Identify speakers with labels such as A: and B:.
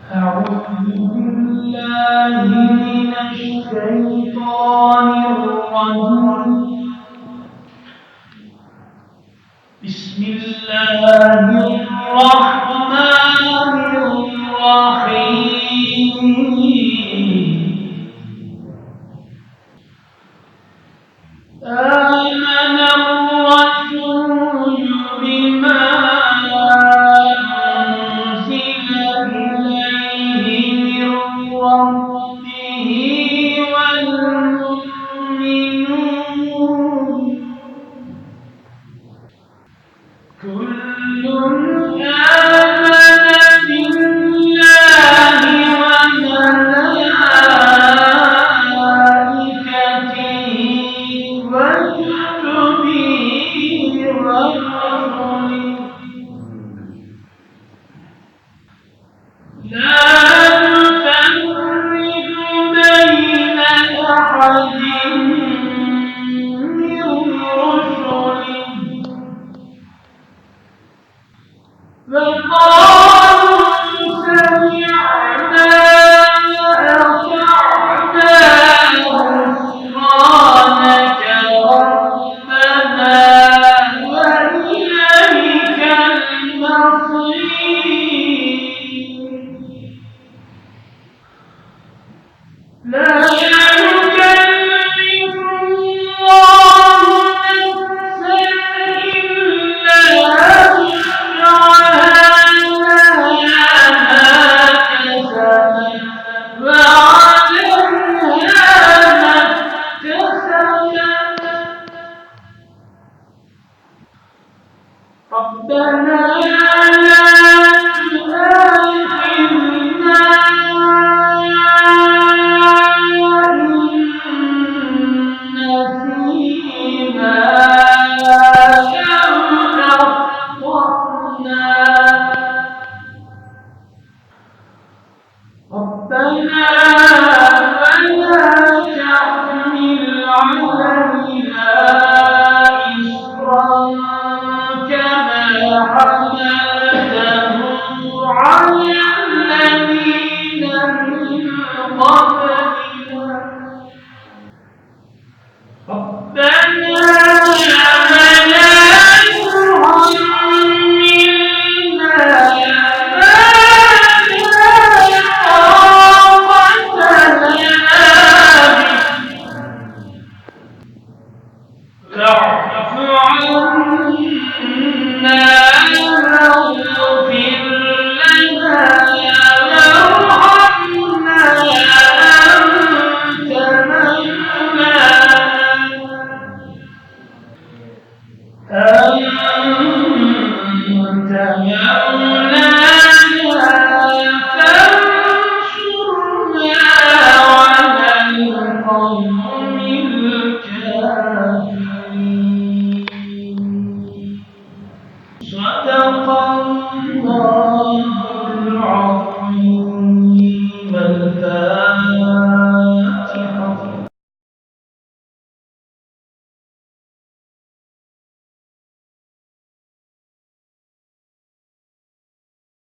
A: أعوذ بالله من الشيطان الرجيم. بسم الله الرحمن الرحيم. آمن الرسول بما أنزل إليه من ربه والمؤمنون كل آمن بالله وملائكته وكتبه ورسله لا نفرق بين أحد من رسله وقالوا سمعنا وأطعنا غفرانك ربنا وإليك المصير لا يكلف الله نفسا إلا وسعها لها ما كسبت وعليها ما اكتسبت ربنا لا تؤاخذنا إن نسينا أو أخطأنا ربنا ولا تحمل علينا إصرا كما حملته على الذين من قبلنا ربنا ولا تحملنا ما لا طاقة لنا به واعف عنا واغفر لنا وارحمنا أنت مولانا فانصرنا على القوم الكافرين